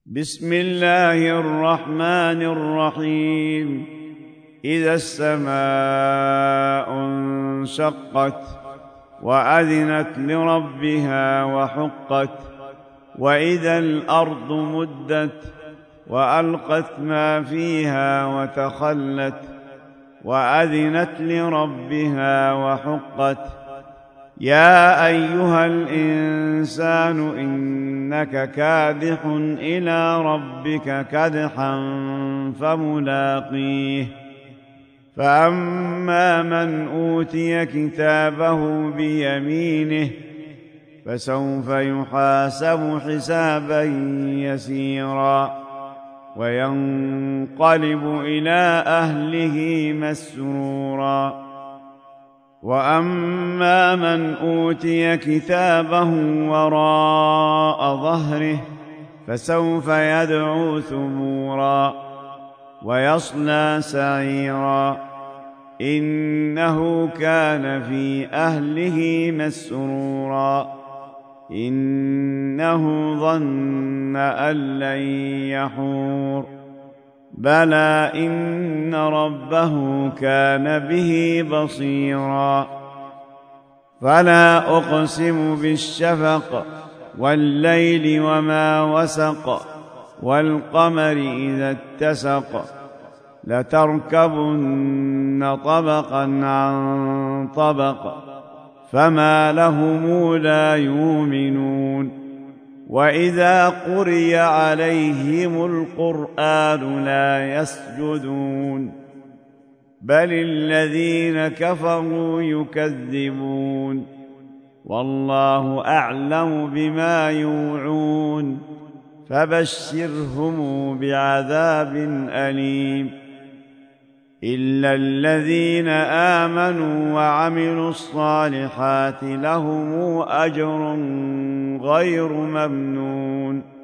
بسم الله الرحمن الرحيم. إذا السماء انشقت وأذنت لربها وحقت وإذا الأرض مدت وألقت ما فيها وتخلت وأذنت لربها وحقت يا أيها الإنسان إنك كادح إلى ربك كدحا فملاقيه فأما من أوتي كتابه بيمينه فسوف يحاسب حسابا يسيرا وينقلب إلى أهله مسرورا وأما من أوتي كتابه وراء ظهره فسوف يدعو ثبورا ويصلى سعيرا إنه كان في أهله مسرورا إنه ظن أن لن يحور بلى إن ربه كان به بصيرا فلا أقسم بالشفق والليل وما وسق والقمر إذا اتسق لتركبن طبقا عن طبق فما لهم لا يؤمنون وإذا قرئ عليهم القرآن لا يسجدون بل الذين كفروا يكذبون والله أعلم بما يوعون فبشرهم بعذاب أليم إلا الذين آمنوا وعملوا الصالحات لهم أجر غير ممنون